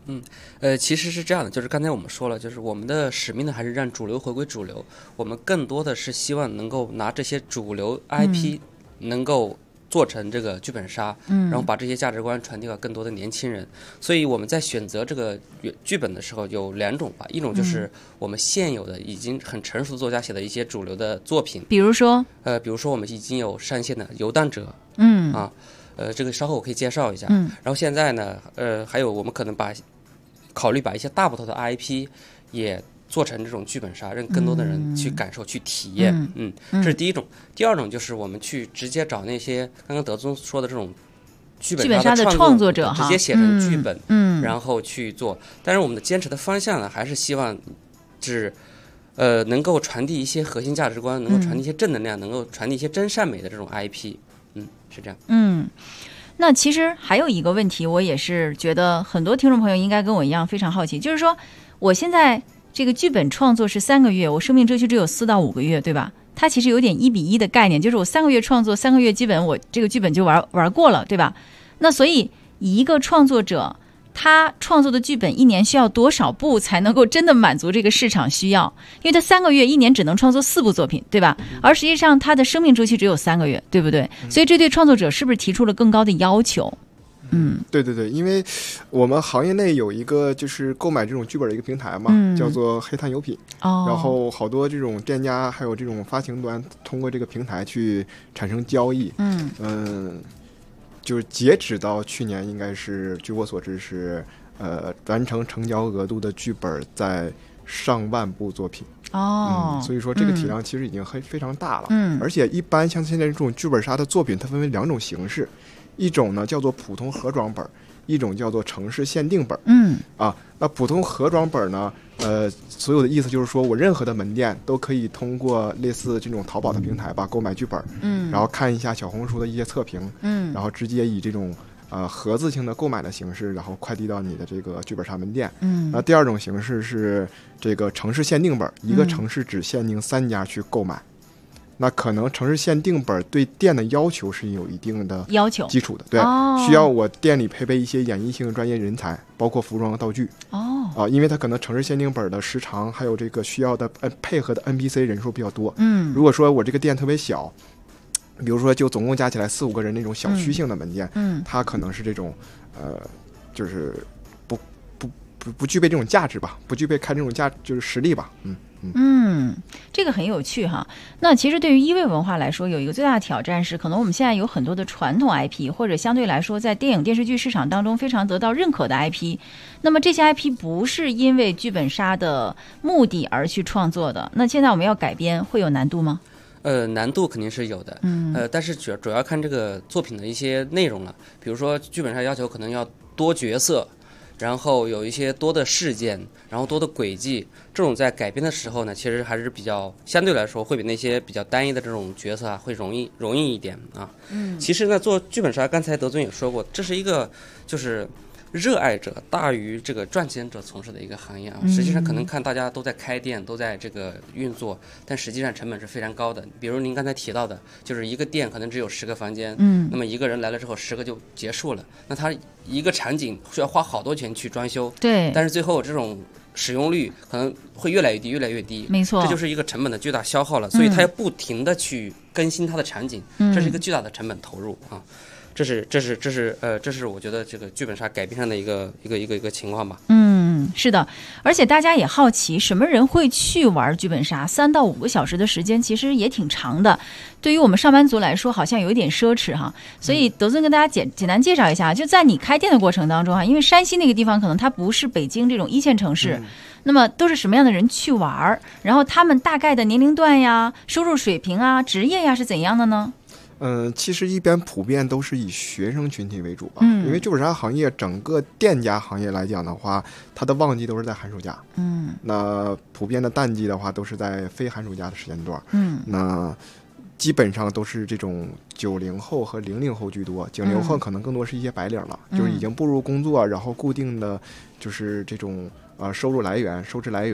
其实是这样的，就是刚才我们说了，就是我们的使命呢还是让主流回归主流，我们更多的是希望能够拿这些主流 IP 能够做成这个剧本杀，然后把这些价值观传递到更多的年轻人。所以我们在选择这个剧本的时候有2种吧，一种就是我们现有的已经很成熟的作家写的一些主流的作品， 比如说我们已经有上线的《游荡者》，这个稍后我可以介绍一下。然后现在呢，还有我们可能考虑把一些大部头的 IP 也做成这种剧本杀，让更多的人去感受、去体验。这是第一种。第二种就是我们去直接找那些刚刚德宗说的这种剧本杀的创作者，直接写成剧本，然后去做。但是我们的坚持的方向呢，还是希望能够传递一些核心价值观，能够传递一些正能量，能够传递一些真善美的这种 IP。是这样。 那其实还有一个问题，我也是觉得很多听众朋友应该跟我一样非常好奇，就是说我现在这个剧本创作是3个月，我生命周期只有4到5个月，对吧？它其实有点1比1的概念，就是我3个月创作，3个月基本我这个剧本就玩过了，对吧？那所以一个创作者他创作的剧本1年需要多少部才能够真的满足这个市场需要？因为他3个月1年只能创作4部作品，对吧？而实际上他的生命周期只有3个月，对不对？所以这对创作者是不是提出了更高的要求？ 对，因为我们行业内有一个就是购买这种剧本的一个平台嘛，叫做黑炭有品。然后好多这种店家还有这种发行端通过这个平台去产生交易。就是截止到去年，应该是据我所知是完成成交额度的剧本在上万部作品。所以说这个体量其实已经非常大了。而且一般像现在这种剧本杀的作品，它分为2种形式，一种呢叫做普通盒装本，一种叫做城市限定本。那普通盒装本呢，所有的意思就是说我任何的门店都可以通过类似这种淘宝的平台吧购买剧本，然后看一下小红书的一些测评，然后直接以这种盒子性的购买的形式，然后快递到你的这个剧本杀门店。那第2种形式是这个城市限定本，一个城市只限定3家去购买。那可能城市限定本对店的要求是有一定的要求基础的，对，需要我店里配备一些演绎性专业人才，包括服装道具。因为它可能城市限定本的时长还有这个需要的配合的 NPC 人数比较多。如果说我这个店特别小，比如说就总共加起来4-5个人那种小区性的门店，它可能是这种就是不具备这种价值吧，不具备开这种就是实力吧。 这个很有趣哈。那其实对于一位文化来说，有一个最大的挑战是，可能我们现在有很多的传统 IP， 或者相对来说在电影电视剧市场当中非常得到认可的 IP， 那么这些 IP 不是因为剧本杀的目的而去创作的，那现在我们要改编会有难度吗？ 难度肯定是有的，但是主要看这个作品的一些内容了。比如说剧本杀要求可能要多角色，然后有一些多的事件，然后多的轨迹，这种在改编的时候呢，其实还是比较相对来说会比那些比较单一的这种角色会容易一点啊。其实呢，做剧本杀，刚才德尊也说过，这是一个就是热爱者大于这个赚钱者从事的一个行业啊。实际上可能看大家都在开店，都在这个运作，但实际上成本是非常高的。比如您刚才提到的，就是一个店可能只有10个房间，那么一个人来了之后10个就结束了，那他一个场景需要花好多钱去装修， 对， 但是最后这种使用率可能会越来越低，越来越低， 没错， 这就是一个成本的巨大消耗了。所以他要不停的去更新他的场景，这是一个巨大的成本投入啊。这是我觉得这个剧本杀改编上的一个情况吧。 是的，而且大家也好奇，什么人会去玩剧本杀？3到5个小时的时间其实也挺长的，对于我们上班族来说好像有一点奢侈哈。所以德尊跟大家简单介绍一下，就在你开店的过程当中哈，因为山西那个地方可能它不是北京这种1线城市，那么都是什么样的人去玩？然后他们大概的年龄段呀、收入水平啊、职业呀是怎样的呢？ 其实一般普遍都是以学生群体为主吧，因为剧本杀行业整个店家行业来讲的话，它的旺季都是在寒暑假，那普遍的淡季的话都是在非寒暑假的时间段，那基本上都是这种90后和00后居多，90后可能更多是一些白领了，就是已经步入工作，然后固定的就是这种收支来源，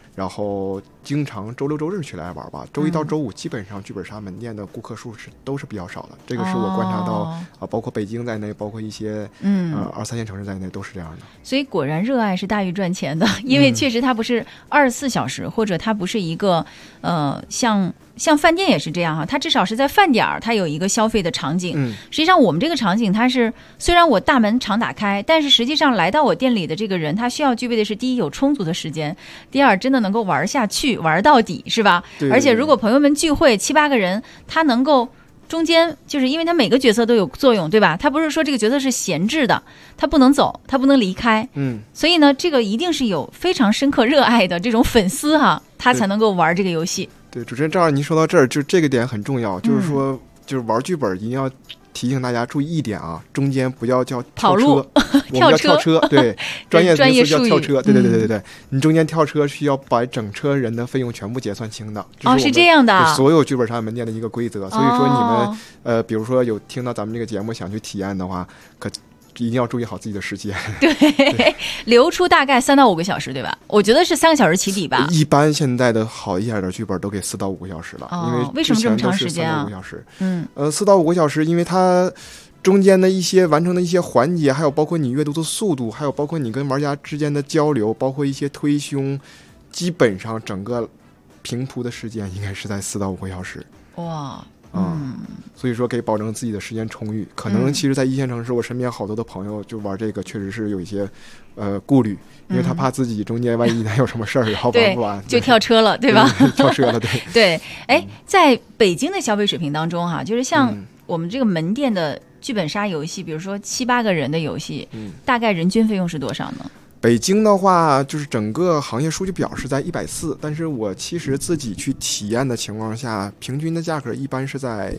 然后经常周六周日去来玩吧，周一到周五基本上剧本杀门店的顾客数都是比较少的，这个是我观察到包括北京在内，包括一些2、3线城市在内都是这样的。 所以果然热爱是大于赚钱的，因为确实它不是24小时，或者它不是一个像饭店也是这样哈，它至少是在饭点儿，它有一个消费的场景。实际上我们这个场景，它是虽然我大门常打开，但是实际上来到我店里的这个人，他需要具备的是第一有充足的时间，第二真的能够玩下去，玩到底，是吧？ 对。 而且如果朋友们聚会7、8个人，他能够中间就是因为他每个角色都有作用，对吧？他不是说这个角色是闲置的，他不能走，他不能离开。所以呢，这个一定是有非常深刻热爱的这种粉丝哈，他才能够玩这个游戏。 对，主持人赵二，您说到这儿，就这个点很重要，就是说，就是玩剧本一定要提醒大家注意一点啊，中间不要叫跳车，我们叫跳车，对，专业名词叫跳车，对，你中间跳车需要把整车人的费用全部结算清的。 是这样的， 所有剧本杀门店的一个规则。所以说你们比如说有听到咱们这个节目想去体验的话，可一定要注意好自己的时间。 对，留出大概3到5个小时，对吧？我觉得是3个小时起底吧。 一般现在的好一点的剧本都给4到5个小时了，因为什么这么长时间啊？ 3到5个小时，4到5个小时，因为它中间的一些完成的一些环节，还有包括你阅读的速度，还有包括你跟玩家之间的交流，包括一些推凶，基本上整个平铺的时间应该是在4到5个小时。 哇。 所以说可以保证自己的时间充裕。可能其实在1线城市，我身边好多的朋友就玩这个，确实是有一些顾虑，因为他怕自己中间万一有什么事儿，然后玩不完就跳车了，对吧？ 跳车了，对。 对，哎，在北京的消费水平当中哈，就是像我们这个门店的剧本杀游戏，比如说7、8个人的游戏，大概人均费用是多少呢？ 北京的话，就是整个行业数据表是在140，但是我其实自己去体验的情况下，平均的价格一般是在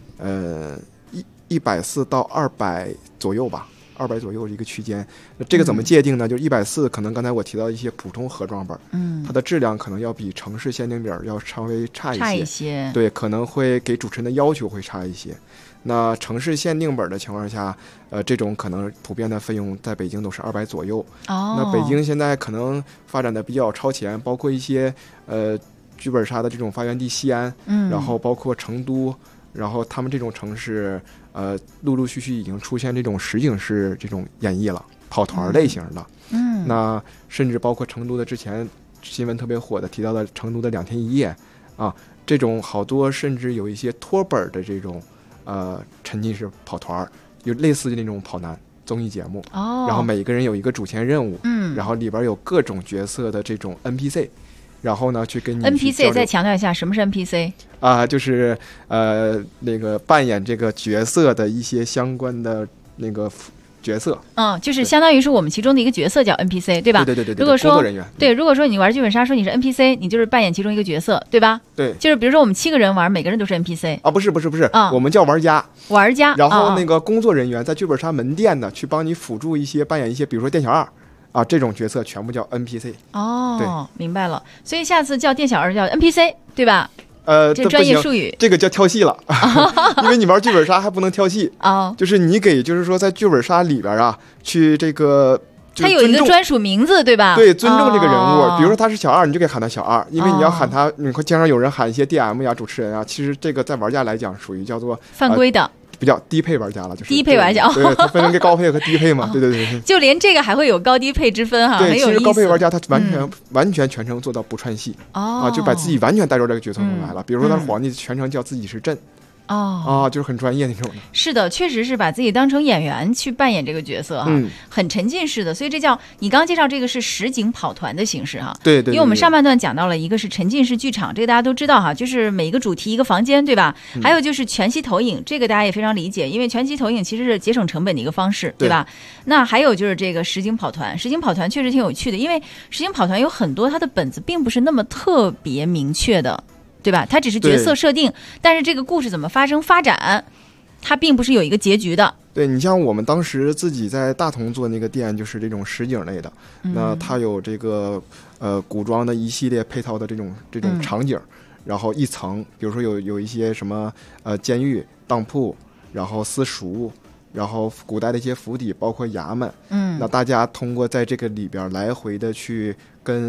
140到200左右吧，200左右一个区间。那这个怎么界定呢？就是140，可能刚才我提到一些普通盒装本，它的质量可能要比城市限定本要稍微差一些，对，可能会给主持人的要求会差一些。那城市限定本的情况下，这种可能普遍的费用在北京都是200左右。那北京现在可能发展的比较超前，包括一些剧本杀的这种发源地西安，然后包括成都，然后他们这种城市，陆陆续续已经出现这种实景式这种演绎了，跑团类型的。那甚至包括成都的之前新闻特别火的提到的成都的2天1夜啊，这种好多甚至有一些托本的这种。沉浸式跑团，有类似的那种跑男综艺节目，然后每个人有一个主线任务，然后里边有各种角色的这种 NPC， 然后呢去跟你 NPC 再强调一下，什么是 NPC 啊？就是那个扮演这个角色的一些相关的那个角色， 就是相当于是我们其中的一个角色叫 NPC， 对吧？ 对。 如果说工作人员， 对，如果说你玩剧本杀，说你是 NPC， 你就是扮演其中一个角色，对吧？ 对， 就是比如说我们7个人玩，每个人都是 NPC 啊，不是，我们叫玩家。然后那个工作人员在剧本杀门店的去帮你辅助一些扮演一些，比如说店小二啊这种角色，全部叫 NPC。 对，明白了。所以下次叫店小二叫 NPC， 对吧？这专业术语， 这个叫跳戏了，因为你玩剧本杀还不能跳戏就是你给，就是说在剧本杀里边啊，去这个， 他有一个专属名字，对吧？ 对，尊重这个人物，比如说他是小二，你就可以喊他小二，因为你要喊他，你会经常有人喊一些 DM 呀、主持人啊，其实这个在玩家来讲属于叫做犯规的。 比较低配玩家了，就是低配玩家， 对，它分成个高配和低配嘛，对， 就连这个还会有高低配之分哈， 对，其实高配玩家他完全全程做到不串戏就把自己完全带入这个角色中来了。比如说他是皇帝，全程叫自己是朕。就是很专业那种的。 是的，确实是把自己当成演员去扮演这个角色哈，很沉浸式的。所以这叫你刚介绍这个是实景跑团的形式哈。 对， 因为我们上半段讲到了一个是沉浸式剧场，这个大家都知道哈，就是每一个主题一个房间，对吧？还有就是全息投影，这个大家也非常理解，因为全息投影其实是节省成本的一个方式，对吧？那还有就是这个实景跑团，实景跑团确实挺有趣的，因为实景跑团有很多它的本子并不是那么特别明确的。对吧？它只是角色设定，但是这个故事怎么发生发展，它并不是有一个结局的。 对，你像我们当时自己在大同做那个店，就是这种实景类的，那它有这个古装的一系列配套的这种场景，然后一层，比如说有一些什么监狱、当铺，然后私塾，然后古代的一些府邸，包括衙门，那大家通过在这个里边来回的去跟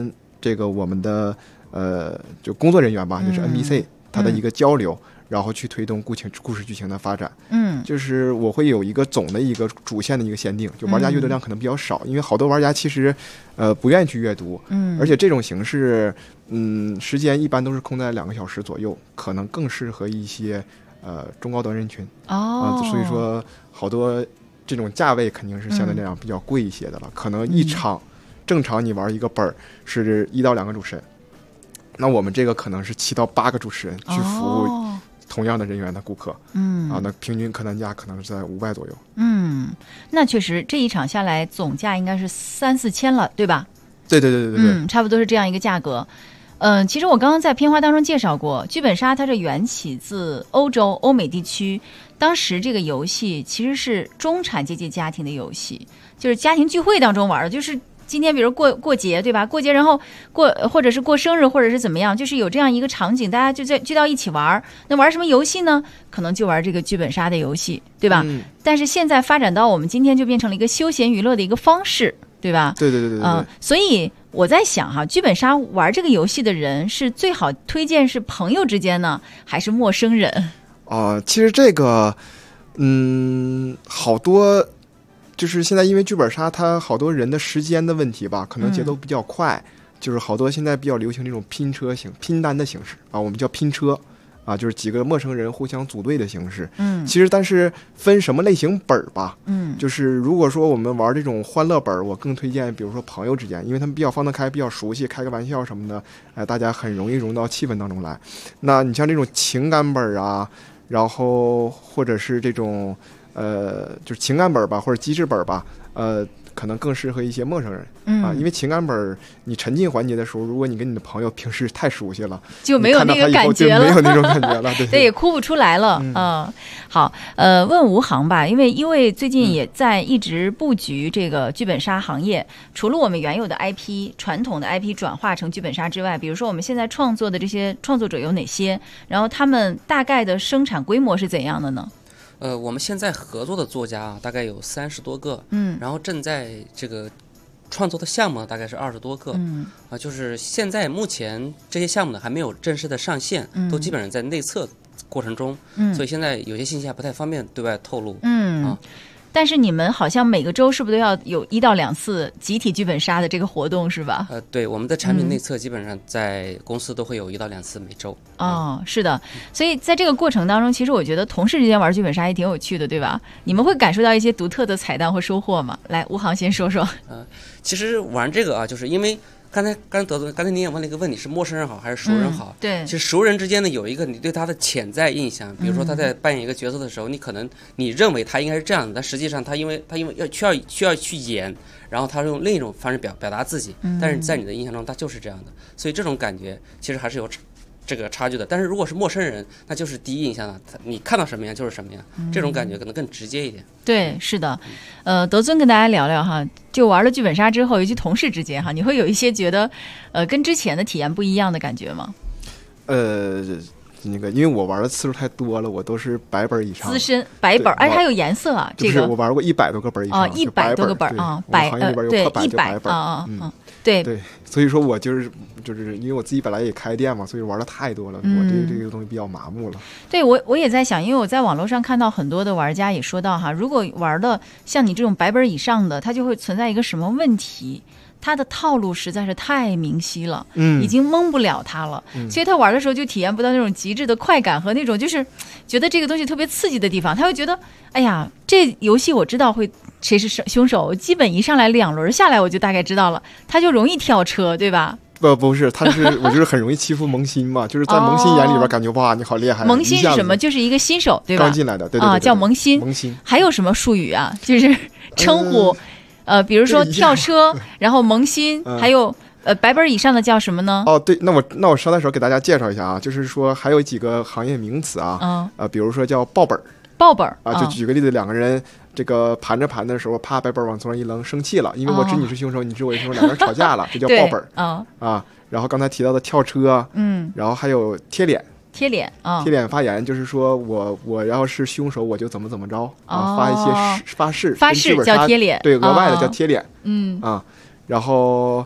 这个我们的就工作人员吧，就是 NPC 它的一个交流。然后去推动故事剧情的发展，就是我会有一个总的一个主线的一个限定，就玩家阅读量可能比较少，因为好多玩家其实不愿意去阅读，而且这种形式，时间一般都是空在2个小时左右，可能更适合一些中高端人群所以说好多这种价位肯定是相对来讲比较贵一些的了，可能一场正常你玩一个本是1到2个主持人，那我们这个可能是7到8个主持人去服务同样的人员的顾客，那平均客单价可能是在500左右。 那确实这一场下来总价应该是3-4千了，对吧？ 对， 差不多是这样一个价格。其实我刚刚在片花当中介绍过，剧本杀它是缘起自欧美地区，当时这个游戏其实是中产阶级家庭的游戏，就是家庭聚会当中玩的，就是今天比如过节，对吧？过节然后或者是过生日，或者是怎么样，就是有这样一个场景，大家就聚到一起玩。那玩什么游戏呢？可能就玩这个剧本杀的游戏，对吧？但是现在发展到我们今天就变成了一个休闲娱乐的一个方式，对吧？ 对。 所以我在想哈，剧本杀玩这个游戏的人是最好推荐是朋友之间呢，还是陌生人？ 其实这个，好多。就是现在因为剧本杀它好多人的时间的问题吧，可能节奏比较快，就是好多现在比较流行这种拼单的形式我们叫拼车就是几个陌生人互相组队的形式。其实但是分什么类型本吧，就是如果说我们玩这种欢乐本，我更推荐比如说朋友之间，因为他们比较放得开，比较熟悉，开个玩笑什么的，大家很容易融到气氛当中来。那你像这种情感本然后或者是这种就是情感本吧，或者机制本吧，可能更适合一些陌生人因为情感本你沉浸环节的时候，如果你跟你的朋友平时太熟悉了， 就没有那个感觉了， 没有那种感觉了，对， 也哭不出来了。好，问吴航吧，因为最近也在一直布局这个剧本杀行业，除了我们原有的 IP 传统的 IP 转化成剧本杀之外，比如说我们现在创作的这些创作者有哪些？然后他们大概的生产规模是怎样的呢？ 我们现在合作的作家大概有30多个，然后正在这个创作的项目大概是20多个，就是现在目前这些项目呢还没有正式的上线，都基本上在内测过程中，所以现在有些信息还不太方便对外透露， 但是你们好像每个周是不是都要有1到2次集体剧本杀的这个活动是吧？ 对，我们的产品内测基本上在公司都会有1到2次每周。 是的，所以在这个过程当中，其实我觉得同事之间玩剧本杀也挺有趣的，对吧？你们会感受到一些独特的彩蛋或收获吗？来，吴航先说说。 其实玩这个就是因为刚才您也问了一个问题，是陌生人好还是熟人好？ 对， 其实熟人之间呢有一个你对他的潜在印象，比如说他在扮演一个角色的时候，你可能你认为他应该是这样的，但实际上他因为需要去演，然后他用另一种方式表达自己，但是在你的印象中他就是这样的，所以这种感觉其实还是有这个差距的。但是如果是陌生人，那就是第一印象了，你看到什么样就是什么样，这种感觉可能更直接一点。 对，是的。德尊跟大家聊聊哈，就玩了剧本杀之后，尤其同事之间哈，你会有一些觉得跟之前的体验不一样的感觉吗？ 那个，因为我玩的次数太多了，我都是100本以上。 资深白本，而且还有颜色啊。这个我玩过100多个本以上。 100多个本啊， 行业里边有破100本对， 所以说我就是因为我自己本来也开店嘛，所以玩的太多了，我这个东西比较麻木了。 对，我也在想，因为我在网络上看到很多的玩家也说到哈，如果玩的像你这种100本以上的，它就会存在一个什么问题？他的套路实在是太明晰了，已经蒙不了他了，所以他玩的时候就体验不到那种极致的快感和那种就是觉得这个东西特别刺激的地方。他会觉得，哎呀，这游戏我知道会谁是凶手，基本一上来2轮下来我就大概知道了，他就容易跳车，对吧？ 不是，我就是很容易欺负萌新嘛，就是在萌新眼里边感觉哇，你好厉害。 萌新是什么？就是一个新手，对吧？ 刚进来的，对， 叫萌新。 萌新还有什么术语啊？就是称呼。比如说跳车，然后萌新，还有100本以上的叫什么呢？ 对，那我稍待时候给大家介绍一下啊，就是说还有几个行业名词啊，比如说叫爆本啊，就举个例子，2个人这个盘着盘的时候，啪100本往桌上一扔，生气了，因为我知你是凶手，你知我是凶手，2个人吵架了，这叫爆本啊。然后刚才提到的跳车，然后还有贴脸发言，就是说我要是凶手，我就怎么着发一些发誓叫贴脸， 对，额外的叫贴脸，然后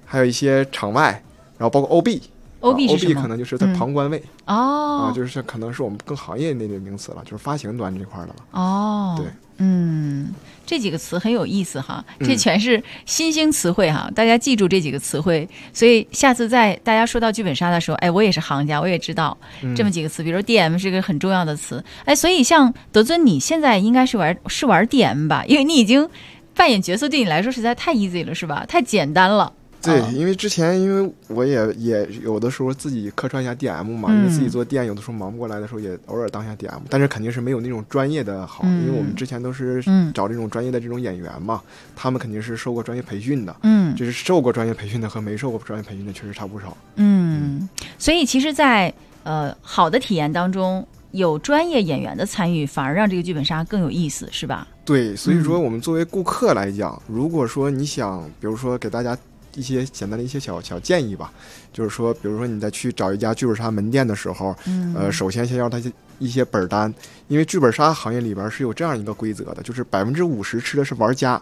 还有一些场外，然后包括 OB。OB 是什么？ 可能就是在旁观位就是可能是我们更行业内的名词了，就是发行端这块的了。 对， 这几个词很有意思哈，这全是新兴词汇哈，大家记住这几个词汇，所以下次在大家说到剧本杀的时候，我也是行家，我也知道这么几个词，比如说 DM 是个很重要的词，所以像德尊你现在应该是玩 DM 吧，因为你已经扮演角色对你来说实在太 easy 了，是吧？太简单了。 对，因为之前因为我也有的时候自己客串一下 DM 嘛，因为自己做 DM 有的时候忙不过来的时候，也偶尔当一下 DM， 但是肯定是没有那种专业的好，因为我们之前都是找这种专业的这种演员嘛，他们肯定是受过专业培训的，就是受过专业培训的和没受过专业培训的确实差不少。 所以其实在好的体验当中，有专业演员的参与，反而让这个剧本杀更有意思，是吧？ 对，所以说我们作为顾客来讲，如果说你想，比如说给大家一些简单的一些小建议吧，就是说，比如说你在去找一家剧本杀门店的时候，首先先要他一些本单，因为剧本杀行业里边是有这样一个规则的，就是50%吃的是玩家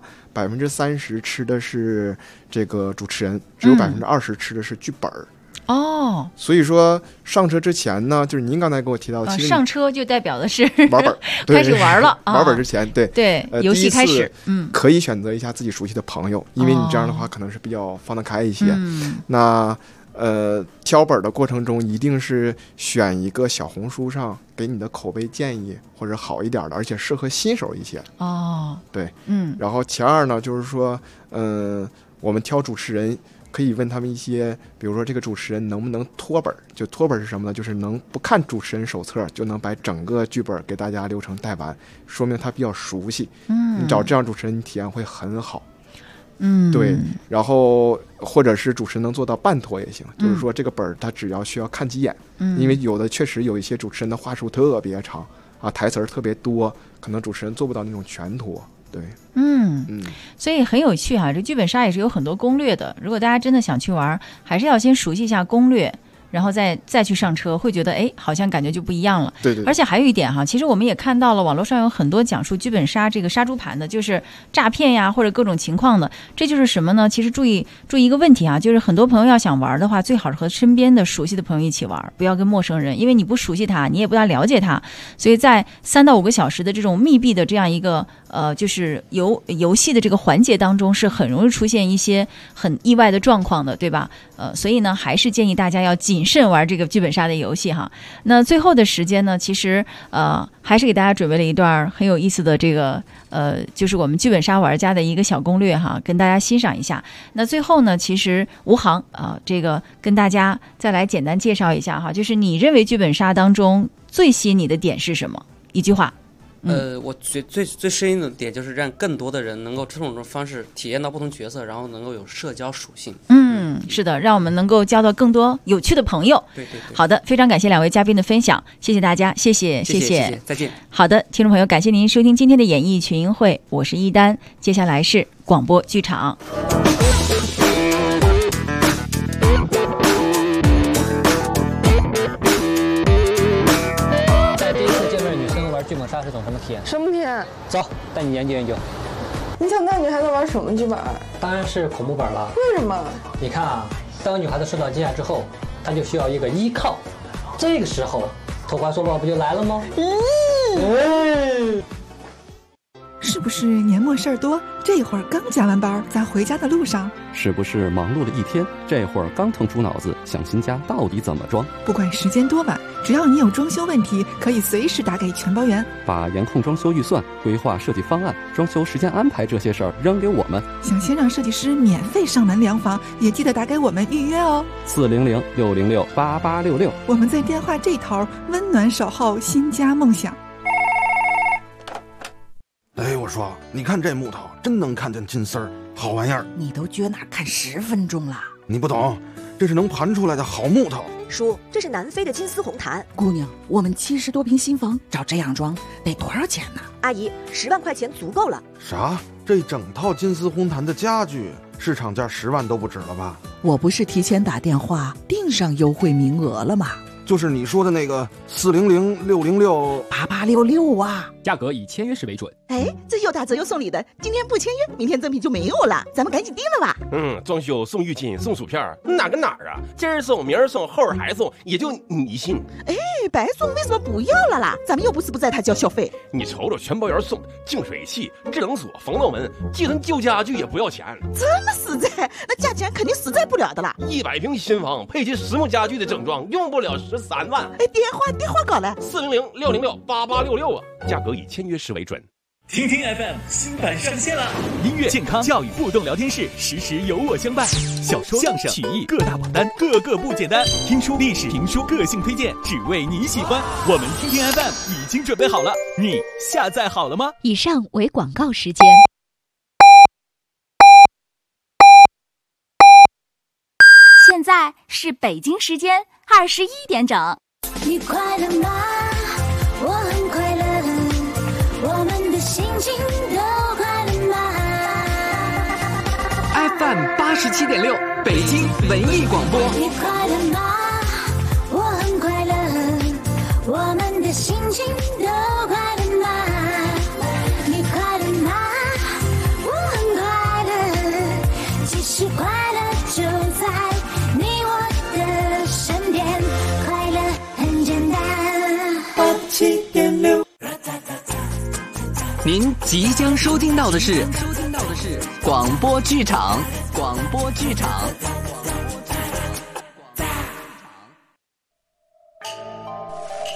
，30%吃的是这个主持人，只有20%吃的是剧本。所以说上车之前呢，就是您刚才跟我提到，其实上车就代表的是玩本， 开始玩了。 玩本之前，对， 游戏开始， 可以选择一下自己熟悉的朋友，因为你这样的话可能是比较放得开一些。那挑本的过程中，一定是选一个小红书上给你的口碑建议或者好一点的，而且适合新手一些。对，然后其二呢，就是说，我们挑主持人。可以问他们一些，比如说这个主持人能不能脱本，就脱本是什么呢？就是能不看主持人手册就能把整个剧本给大家流程带完，说明他比较熟悉。你找这样主持人，你体验会很好。对，然后或者是主持人能做到半脱也行，就是说这个本他只要需要看几眼，因为有的确实有一些主持人的话术特别长台词特别多，可能主持人做不到那种全脱。对， 所以很有趣哈。这剧本杀也是有很多攻略的，如果大家真的想去玩，还是要先熟悉一下攻略，然后再去上车，会觉得好像感觉就不一样了。 对。 而且还有一点哈，其实我们也看到了网络上有很多讲述剧本杀这个杀猪盘的，就是诈骗呀或者各种情况的。这就是什么呢？其实注意一个问题啊，就是很多朋友要想玩的话，最好是和身边的熟悉的朋友一起玩，不要跟陌生人，因为你不熟悉他，你也不大了解他，所以在3到5个小时的这种密闭的这样一个就是游戏的这个环节当中，是很容易出现一些很意外的状况的，对吧？所以呢，还是建议大家要谨慎玩这个剧本杀的游戏哈。那最后的时间呢，其实还是给大家准备了一段很有意思的这个就是我们剧本杀玩家的一个小攻略哈，跟大家欣赏一下。那最后呢，其实吴航这个跟大家再来简单介绍一下哈，就是你认为剧本杀当中最吸引你的点是什么？一句话。 我最深意的点就是让更多的人能够这种方式体验到不同角色，然后能够有社交属性。 是的，让我们能够交到更多有趣的朋友。 对。 好的，非常感谢2位嘉宾的分享，谢谢大家，谢谢， 再见。 好的，听众朋友，感谢您收听今天的演艺群英会，我是一丹，接下来是广播剧场。 剧本杀是种什么体验？ 什么体验？ 走，带你研究研究。 你想带女孩子玩什么剧本？ 当然是恐怖本了。 为什么？ 你看啊，当女孩子受到惊吓之后，她就需要一个依靠，这个时候投怀送抱不就来了吗？ 是不是年末事儿多？这会儿刚加完班，在回家的路上。 是不是忙碌了一天，这会儿刚腾出脑子想新家到底怎么装？ 不管时间多晚，只要你有装修问题，可以随时打给全包员， 把严控装修预算、规划设计方案、装修时间安排这些事儿扔给我们。 想先让设计师免费上门量房，也记得打给我们预约哦。 400-606-8866， 我们在电话这头温暖守候新家梦想。 我说，你看这木头真能看见金丝儿，好玩意儿。 你都撅那看10分钟了。 你不懂，这是能盘出来的好木头。 叔，这是南非的金丝红檀。姑娘，我们70多平新房照这样装得多少钱呢？ 阿姨，10万块钱足够了。 啥？这整套金丝红檀的家具市场价10万都不止了吧？ 我不是提前打电话订上优惠名额了吗？ 就是你说的那个400-606-8866啊。 价格以签约时为准。 哎，这又打折又送礼的，今天不签约，明天赠品就没有了，咱们赶紧定了吧。 装修送浴巾送薯片，哪跟哪儿啊？今儿送明儿送后儿还送，也就你信。 哎，白送为什么不要了啦？咱们又不是不在他交小费。 你瞅瞅全包园送的净水器、制冷锁、防盗门，就算旧家具也不要钱。 这么实在，那价钱肯定实在不了的啦。 100平新房配齐实木家具的整装，用不了13万。 哎，电话搞来 400-606-8866啊，价格以签约时为准。 听听 FM 新版上线了，音乐、健康、教育、互动聊天室，时时有我相伴。小说、相声、曲艺各大榜单，个个不简单。听书、历史、评书，个性推荐，只为你喜欢。我们听听 FM 已经准备好了，你下载好了吗？ 以上为广告时间。现在是北京时间21点整。 你快乐吗？我很快乐，我们的心情都快乐吗 ？FM 87.6，北京文艺广播。 你快乐吗？我很快乐，我们的心情都快乐吗？你快乐吗？我很快乐，其实快乐就在你我的身边，快乐很简单。87.6， 您即将收听到的是广播剧场。